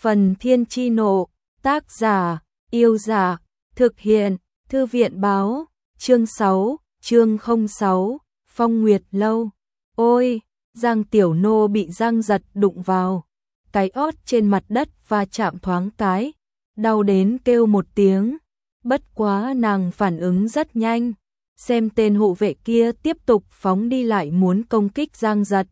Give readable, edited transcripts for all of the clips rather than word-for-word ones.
Phần Thiên Chi Nộ, tác giả, Yêu Dạ, thực hiện, Thư viện Báo, chương 6, chương 06, Phong Nguyệt Lâu. Ôi, Giang Tiểu Nô bị Giang Giật đụng vào, cái ót trên mặt đất và chạm thoáng cái, đau đến kêu một tiếng, bất quá nàng phản ứng rất nhanh, xem tên hộ vệ kia tiếp tục phóng đi lại muốn công kích Giang Giật.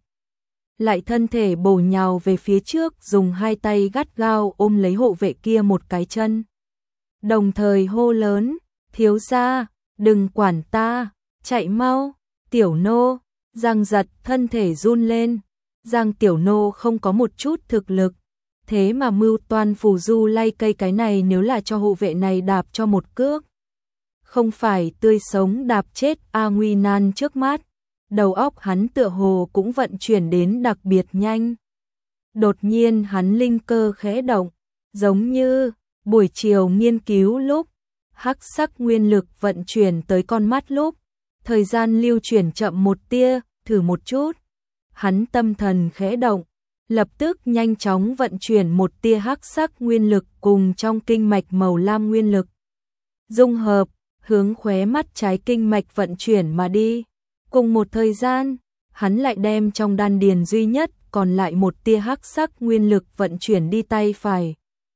Lại thân thể bổ nhào về phía trước, dùng hai tay gắt gao ôm lấy hộ vệ kia một cái chân. Đồng thời hô lớn, thiếu gia, đừng quản ta, chạy mau, Tiểu Nô. Giang Giật thân thể run lên, Giang Tiểu Nô không có một chút thực lực, thế mà mưu toan phù du lay cây, cái này nếu là cho hộ vệ này đạp cho một cước, không phải tươi sống đạp chết A nguy nan trước mắt. Đầu óc hắn tựa hồ cũng vận chuyển đến đặc biệt nhanh. Đột nhiên hắn linh cơ khẽ động, giống như buổi chiều nghiên cứu lúc, hắc sắc nguyên lực vận chuyển tới con mắt lúc, thời gian lưu chuyển chậm một tia, thử một chút. Hắn tâm thần khẽ động, lập tức nhanh chóng vận chuyển một tia hắc sắc nguyên lực cùng trong kinh mạch màu lam nguyên lực. Dung hợp, hướng khóe mắt trái kinh mạch vận chuyển mà đi. Cùng một thời gian, hắn lại đem trong đan điền duy nhất còn lại một tia hắc sắc nguyên lực vận chuyển đi tay phải.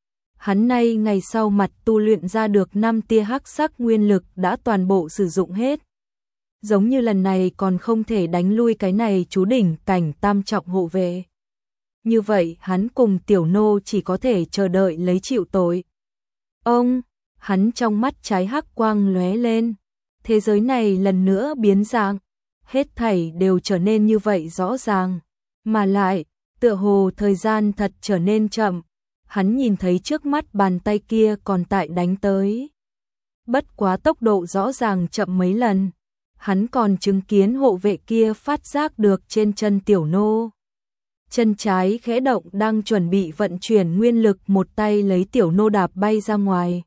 Hắn nay ngày sau mặt tu luyện ra được 5 tia hắc sắc nguyên lực đã toàn bộ sử dụng hết. Giống như lần này còn không thể đánh lui cái này chú đỉnh cảnh tam trọng hộ vệ. Như vậy hắn cùng Tiểu Nô chỉ có thể chờ đợi lấy chịu tội. Ông, hắn trong mắt trái hắc quang lóe lên. Thế giới này lần nữa biến dạng. Hết thảy đều trở nên như vậy rõ ràng, mà lại, tựa hồ thời gian thật trở nên chậm, hắn nhìn thấy trước mắt bàn tay kia còn tại đánh tới. Bất quá tốc độ rõ ràng chậm mấy lần, hắn còn chứng kiến hộ vệ kia phát giác được trên chân Tiểu Nô. Chân trái khẽ động đang chuẩn bị vận chuyển nguyên lực, một tay lấy Tiểu Nô đạp bay ra ngoài.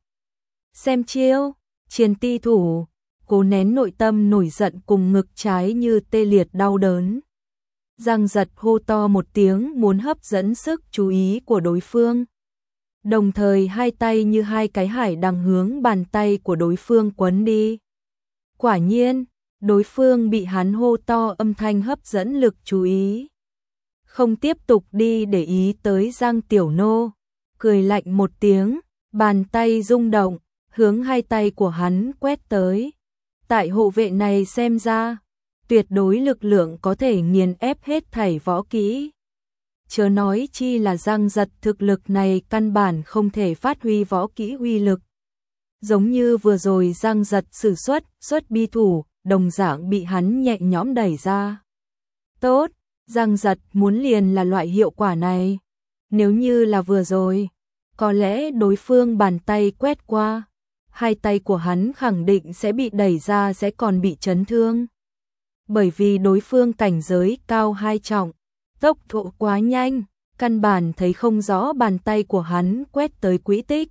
Xem chiêu, Triền Ti thủ. Cố nén nội tâm nổi giận cùng ngực trái như tê liệt đau đớn. Giang Giật hô to một tiếng muốn hấp dẫn sức chú ý của đối phương. Đồng thời hai tay như hai cái hải đằng hướng bàn tay của đối phương quấn đi. Quả nhiên, đối phương bị hắn hô to âm thanh hấp dẫn lực chú ý. Không tiếp tục đi để ý tới Giang Tiểu Nô. Cười lạnh một tiếng, bàn tay rung động, hướng hai tay của hắn quét tới. Tại hộ vệ này xem ra, tuyệt đối lực lượng có thể nghiền ép hết thảy võ kỹ. Chớ nói chi là Giang Giật thực lực này căn bản không thể phát huy võ kỹ uy lực. Giống như vừa rồi Giang Giật sử xuất bi thủ, đồng dạng bị hắn nhẹ nhõm đẩy ra. Tốt, Giang Giật muốn liền là loại hiệu quả này. Nếu như là vừa rồi, có lẽ đối phương bàn tay quét qua, hai tay của hắn khẳng định sẽ bị đẩy ra, sẽ còn bị chấn thương. Bởi vì đối phương cảnh giới cao hai trọng, tốc độ quá nhanh, căn bản thấy không rõ bàn tay của hắn quét tới quỹ tích.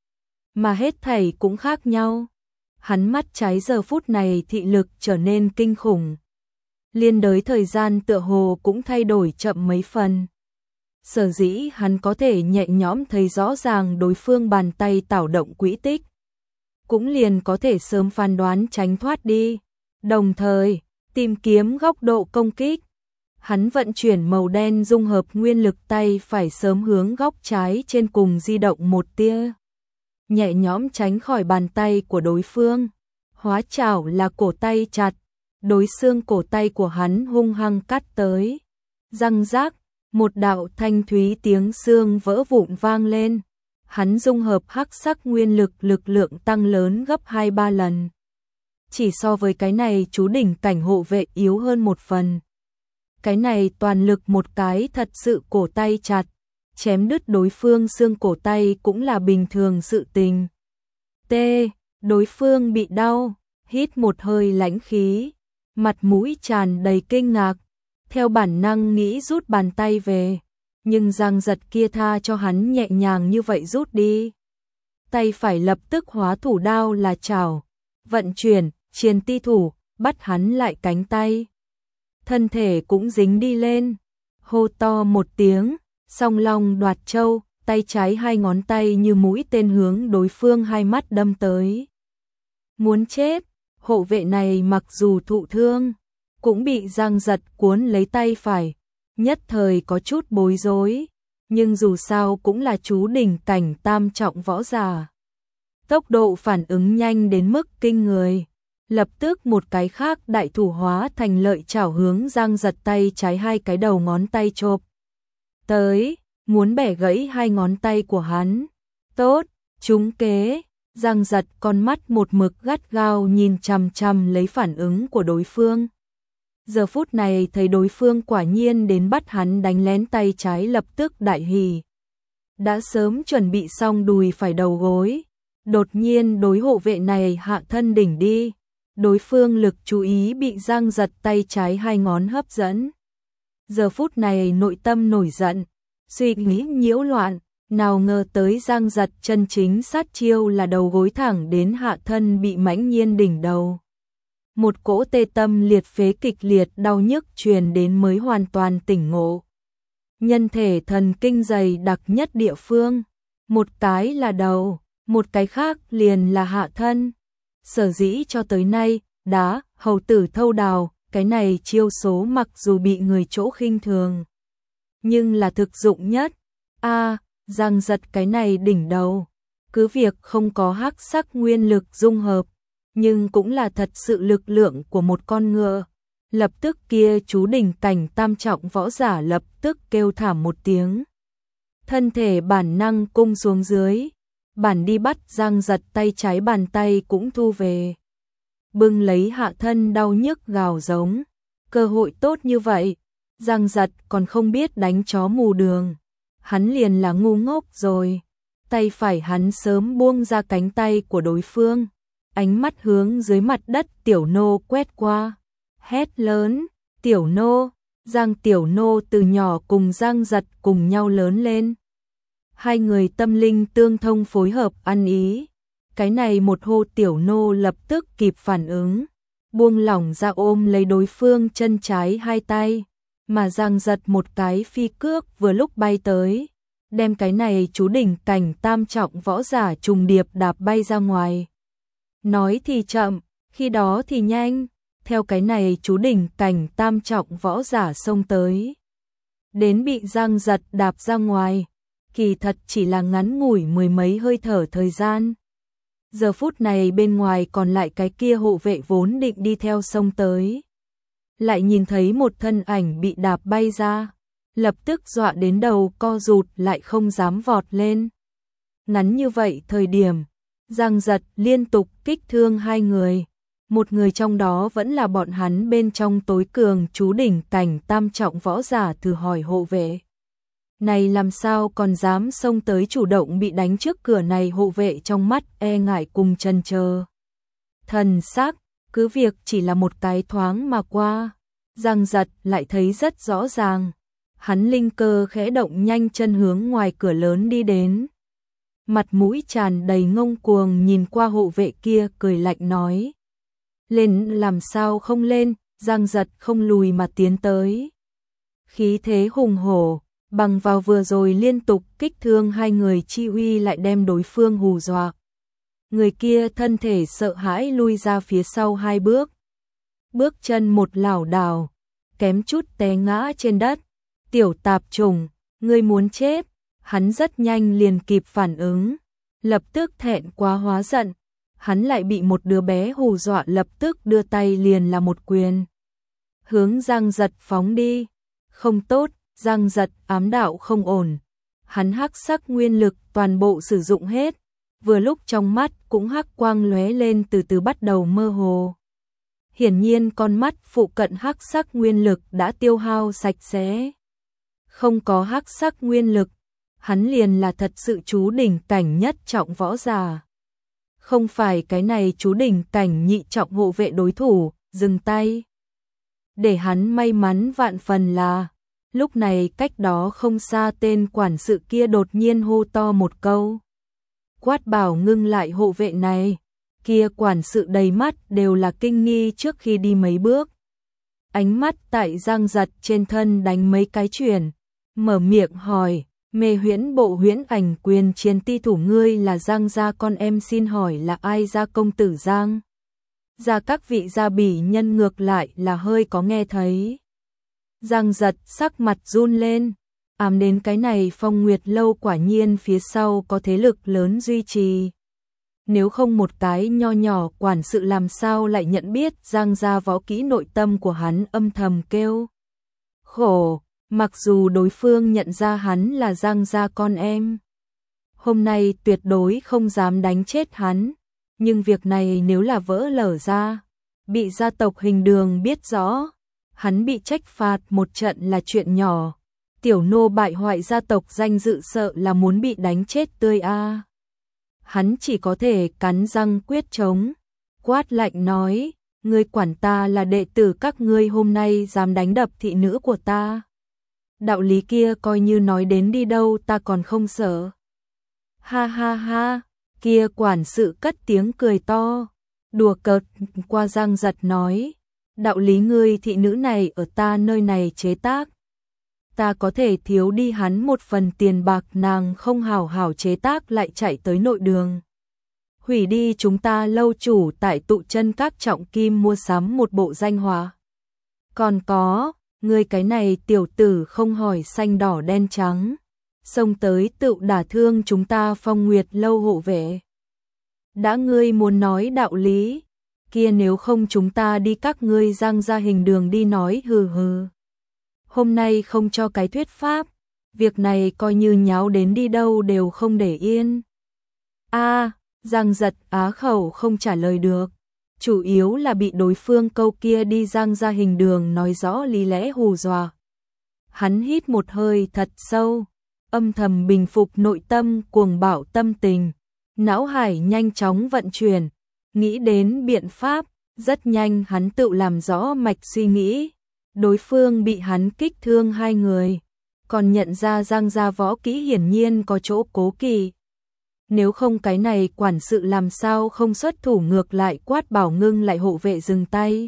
Mà hết thảy cũng khác nhau. Hắn mắt trái giờ phút này thị lực trở nên kinh khủng. Liên đới thời gian tựa hồ cũng thay đổi chậm mấy phần. Sở dĩ hắn có thể nhẹ nhõm thấy rõ ràng đối phương bàn tay tảo động quỹ tích, cũng liền có thể sớm phán đoán tránh thoát đi, đồng thời tìm kiếm góc độ công kích. Hắn vận chuyển màu đen dung hợp nguyên lực, tay phải sớm hướng góc trái trên cùng di động một tia, nhẹ nhõm tránh khỏi bàn tay của đối phương. Hóa chảo là cổ tay chặt, đối xương cổ tay của hắn hung hăng cắt tới. Răng rác, một đạo thanh thúy tiếng xương vỡ vụn vang lên. Hắn dung hợp hắc sắc nguyên lực, lực lượng tăng lớn gấp 2-3 lần. Chỉ so với cái này chú đỉnh cảnh hộ vệ yếu hơn một phần. Cái này toàn lực một cái thật sự cổ tay chặt, chém đứt đối phương xương cổ tay cũng là bình thường sự tình. Đối phương bị đau, hít một hơi lãnh khí, mặt mũi tràn đầy kinh ngạc, theo bản năng nghĩ rút bàn tay về. Nhưng Giang Giật kia tha cho hắn nhẹ nhàng như vậy rút đi. Tay phải lập tức hóa thủ đao là chảo, vận chuyển, Triền Ti thủ, bắt hắn lại cánh tay. Thân thể cũng dính đi lên, hô to một tiếng, Song Long Đoạt Châu, tay trái hai ngón tay như mũi tên hướng đối phương hai mắt đâm tới. Muốn chết, hộ vệ này mặc dù thụ thương, cũng bị Giang Giật cuốn lấy tay phải, nhất thời có chút bối rối, nhưng dù sao cũng là chú đỉnh cảnh tam trọng võ giả. Tốc độ phản ứng nhanh đến mức kinh người, lập tức một cái khác đại thủ hóa thành lợi chảo hướng Giang Giật tay trái hai cái đầu ngón tay chộp tới, muốn bẻ gãy hai ngón tay của hắn. Tốt, trúng kế. Giang Giật con mắt một mực gắt gao nhìn chằm chằm lấy phản ứng của đối phương. Giờ phút này thấy đối phương quả nhiên đến bắt hắn đánh lén tay trái lập tức đại hỉ. Đã sớm chuẩn bị xong đùi phải đầu gối, đột nhiên đối hộ vệ này hạ thân đỉnh đi. Đối phương lực chú ý bị Giang Giật tay trái hai ngón hấp dẫn. Giờ phút này nội tâm nổi giận, suy nghĩ nhiễu loạn, nào ngờ tới Giang Giật chân chính sát chiêu là đầu gối thẳng đến hạ thân bị mãnh nhiên đỉnh đầu. Một cỗ tê tâm liệt phế kịch liệt đau nhức truyền đến mới hoàn toàn tỉnh ngộ. Nhân thể thần kinh dày đặc nhất địa phương, một cái là đầu, một cái khác liền là hạ thân. Sở dĩ cho tới nay, đá, hầu tử thâu đào, cái này chiêu số mặc dù bị người chỗ khinh thường, nhưng là thực dụng nhất. Giang Giật cái này đỉnh đầu, cứ việc không có hắc sắc nguyên lực dung hợp, nhưng cũng là thật sự lực lượng của một con ngựa. Lập tức kia chú đỉnh cảnh tam trọng võ giả lập tức kêu thảm một tiếng. Thân thể bản năng cung xuống dưới, bản đi bắt Giang Giật tay trái bàn tay cũng thu về. Bưng lấy hạ thân đau nhức gào giống, cơ hội tốt như vậy, Giang Giật còn không biết đánh chó mù đường. Hắn liền là ngu ngốc rồi. Tay phải hắn sớm buông ra cánh tay của đối phương, ánh mắt hướng dưới mặt đất Tiểu Nô quét qua, hét lớn, Tiểu Nô. Giang Tiểu Nô từ nhỏ cùng Giang Giật cùng nhau lớn lên. Hai người tâm linh tương thông phối hợp ăn ý. Cái này một hô Tiểu Nô lập tức kịp phản ứng, buông lỏng ra ôm lấy đối phương chân trái hai tay. Mà Giang Giật một cái phi cước vừa lúc bay tới, đem cái này chú đỉnh cảnh tam trọng võ giả trùng điệp đạp bay ra ngoài. Nói thì chậm, khi đó thì nhanh, theo cái này chú đỉnh cảnh tam trọng võ giả xông tới. Đến bị Giang Giật đạp ra ngoài, kỳ thật chỉ là ngắn ngủi mười mấy hơi thở thời gian. Giờ phút này bên ngoài còn lại cái kia hộ vệ vốn định đi theo xông tới, lại nhìn thấy một thân ảnh bị đạp bay ra, lập tức dọa đến đầu co rụt lại không dám vọt lên. Ngắn như vậy thời điểm, Giang Giật liên tục kích thương hai người, một người trong đó vẫn là bọn hắn bên trong tối cường chú đỉnh cảnh tam trọng võ giả. Thử hỏi hộ vệ này làm sao còn dám xông tới chủ động bị đánh trước cửa này. Hộ vệ trong mắt e ngại cùng chần chờ thần sắc, cứ việc chỉ là một cái thoáng mà qua, Giang Giật lại thấy rất rõ ràng. Hắn linh cơ khẽ động nhanh chân hướng ngoài cửa lớn đi đến. Mặt mũi tràn đầy ngông cuồng nhìn qua hộ vệ kia cười lạnh nói. Lên làm sao không lên, Giang Giật không lùi mà tiến tới. Khí thế hùng hổ, bằng vào vừa rồi liên tục kích thương hai người chi uy lại đem đối phương hù dọa. Người kia thân thể sợ hãi lui ra phía sau hai bước. Bước chân một lảo đảo, kém chút té ngã trên đất. Tiểu tạp trùng, ngươi muốn chết. Hắn rất nhanh liền kịp phản ứng, lập tức thẹn quá hóa giận. Hắn lại bị một đứa bé hù dọa, lập tức đưa tay liền là một quyền, hướng Giang Giật phóng đi. Không tốt, Giang Giật ám đạo không ổn. Hắn hắc sắc nguyên lực toàn bộ sử dụng hết, vừa lúc trong mắt cũng hắc quang lóe lên từ từ bắt đầu mơ hồ. Hiển nhiên con mắt phụ cận hắc sắc nguyên lực đã tiêu hao sạch sẽ. Không có hắc sắc nguyên lực, hắn liền là thật sự chú đỉnh cảnh nhất trọng võ giả. Không phải cái này chú đỉnh cảnh nhị trọng hộ vệ đối thủ. Dừng tay. Để hắn may mắn vạn phần là, lúc này cách đó không xa tên quản sự kia đột nhiên hô to một câu. Quát bảo ngưng lại hộ vệ này. Kia quản sự đầy mắt đều là kinh nghi trước khi đi mấy bước. Ánh mắt tại Giang Giật trên thân đánh mấy cái chuyển, mở miệng hỏi, Mê huyễn bộ huyễn ảnh quyền chiến ti thủ ngươi là Giang gia con em, xin hỏi là ai? Gia công tử Giang gia. Các vị gia bỉ nhân ngược lại là hơi có nghe thấy. Giang Giật sắc mặt run lên, ám đến cái này Phong Nguyệt lâu quả nhiên phía sau có thế lực lớn duy trì. Nếu không một cái nho nhỏ quản sự làm sao lại nhận biết Giang gia võ kỹ, nội tâm của hắn âm thầm kêu khổ, mặc dù đối phương nhận ra hắn là Giang gia con em. Hôm nay tuyệt đối không dám đánh chết hắn, nhưng việc này nếu là vỡ lở ra, bị gia tộc Hình Đường biết rõ, hắn bị trách phạt một trận là chuyện nhỏ. Tiểu nô bại hoại gia tộc danh dự sợ là muốn bị đánh chết tươi a. Hắn chỉ có thể cắn răng quyết chống, quát lạnh nói, ngươi quản ta là đệ tử các ngươi, hôm nay dám đánh đập thị nữ của ta. Đạo lý kia coi như nói đến đi đâu ta còn không sợ. Ha ha ha, kia quản sự cất tiếng cười to, đùa cợt qua. Giang Giật nói, đạo lý ngươi thị nữ này ở ta nơi này chế tác, ta có thể thiếu đi hắn một phần tiền bạc, nàng không hảo hảo chế tác lại chạy tới nội đường. Hủy đi chúng ta lâu chủ tại Tụ Chân Các trọng kim mua sắm một bộ danh họa. Còn có, ngươi cái này tiểu tử không hỏi xanh đỏ đen trắng, xông tới tự đả thương chúng ta Phong Nguyệt lâu hộ vệ. Đã ngươi muốn nói đạo lý, kia nếu không chúng ta đi các ngươi Giang gia Hình Đường đi nói. Hừ hừ. Hôm nay không cho cái thuyết pháp, việc này coi như nháo đến đi đâu đều không để yên. A, Giang Giật á khẩu không trả lời được, chủ yếu là bị đối phương câu kia đi Giang gia Hình Đường nói rõ lý lẽ hù dọa. Hắn hít một hơi thật sâu, âm thầm bình phục nội tâm cuồng bạo tâm tình, não hải nhanh chóng vận chuyển, nghĩ đến biện pháp, rất nhanh hắn tự làm rõ mạch suy nghĩ. Đối phương bị hắn kích thương hai người, còn nhận ra Giang gia võ kỹ hiển nhiên có chỗ cố kỵ. Nếu không cái này quản sự làm sao không xuất thủ, ngược lại quát bảo ngưng lại hộ vệ dừng tay.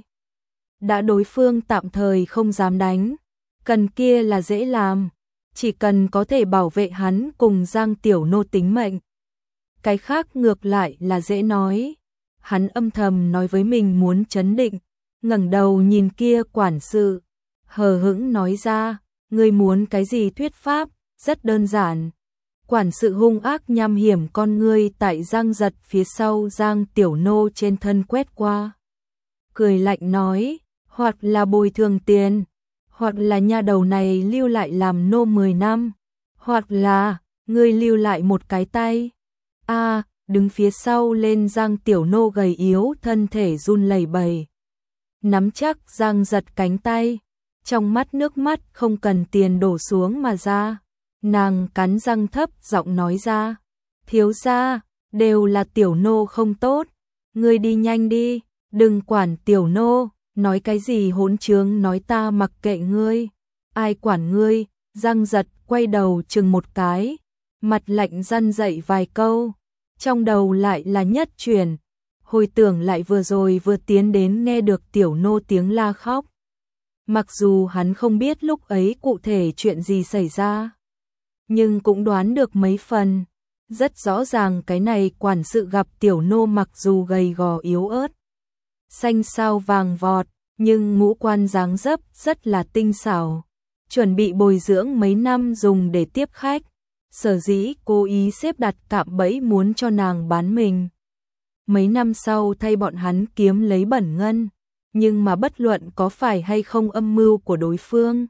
Đã đối phương tạm thời không dám đánh, cần kia là dễ làm, chỉ cần có thể bảo vệ hắn cùng Giang tiểu nô tính mệnh. Cái khác ngược lại là dễ nói. Hắn âm thầm nói với mình muốn trấn định, ngẩng đầu nhìn kia quản sự, hờ hững nói ra, ngươi muốn cái gì thuyết pháp, rất đơn giản. Quản sự hung ác nham hiểm con ngươi tại Giang Giật phía sau Giang tiểu nô trên thân quét qua. Cười lạnh nói, hoặc là bồi thường tiền, hoặc là nha đầu này lưu lại làm nô 10 năm, hoặc là ngươi lưu lại một cái tay. A, đứng phía sau lên Giang tiểu nô gầy yếu thân thể run lẩy bẩy, nắm chắc Giang Giật cánh tay, trong mắt nước mắt không cần tiền đổ xuống mà ra. Nàng cắn răng thấp giọng nói ra, thiếu gia, đều là tiểu nô không tốt, ngươi đi nhanh đi, đừng quản tiểu nô, nói cái gì hỗn trướng nói ta mặc kệ ngươi, ai quản ngươi. Giang Giật quay đầu chừng một cái, mặt lạnh răn dậy vài câu, trong đầu lại là nhất chuyển, hồi tưởng lại vừa rồi vừa tiến đến nghe được tiểu nô tiếng la khóc. Mặc dù hắn không biết lúc ấy cụ thể chuyện gì xảy ra, nhưng cũng đoán được mấy phần. Rất rõ ràng cái này quản sự gặp tiểu nô mặc dù gầy gò yếu ớt, xanh xao vàng vọt, nhưng ngũ quan dáng dấp rất là tinh xảo, chuẩn bị bồi dưỡng mấy năm dùng để tiếp khách. Sở dĩ cố ý xếp đặt cạm bẫy muốn cho nàng bán mình. Mấy năm sau thay bọn hắn kiếm lấy bẩn ngân, nhưng mà bất luận có phải hay không âm mưu của đối phương,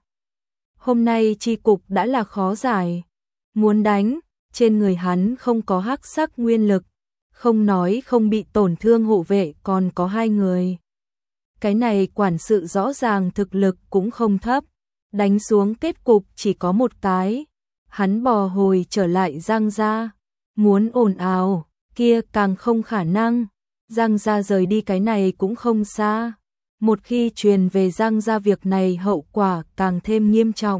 hôm nay chi cục đã là khó giải. Muốn đánh, trên người hắn không có hắc sắc nguyên lực, không nói không bị tổn thương hộ vệ còn có hai người. Cái này quản sự rõ ràng thực lực cũng không thấp, đánh xuống kết cục chỉ có một cái. Hắn bò hồi trở lại Giang gia, muốn ồn ào, kia càng không khả năng. Giang gia rời đi cái này cũng không xa. Một khi truyền về Giang gia việc này hậu quả càng thêm nghiêm trọng.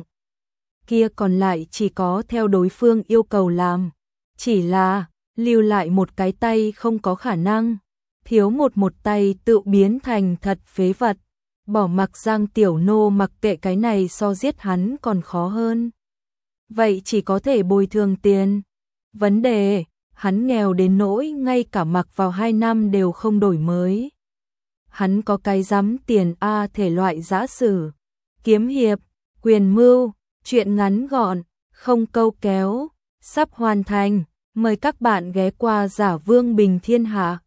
Kia còn lại chỉ có theo đối phương yêu cầu làm. Chỉ là, lưu lại một cái tay không có khả năng. Thiếu một tay tự biến thành thật phế vật. Bỏ mặc Giang tiểu nô mặc kệ cái này so giết hắn còn khó hơn. vậy chỉ có thể bồi thường tiền. Vấn đề, hắn nghèo đến nỗi ngay cả mặc vào 2 năm đều không đổi mới. Hắn có cái dám tiền a thể loại giã sử, kiếm hiệp, quyền mưu, chuyện ngắn gọn, không câu kéo, sắp hoàn thành. Mời các bạn ghé qua Giả Vương Bình Thiên Hạ.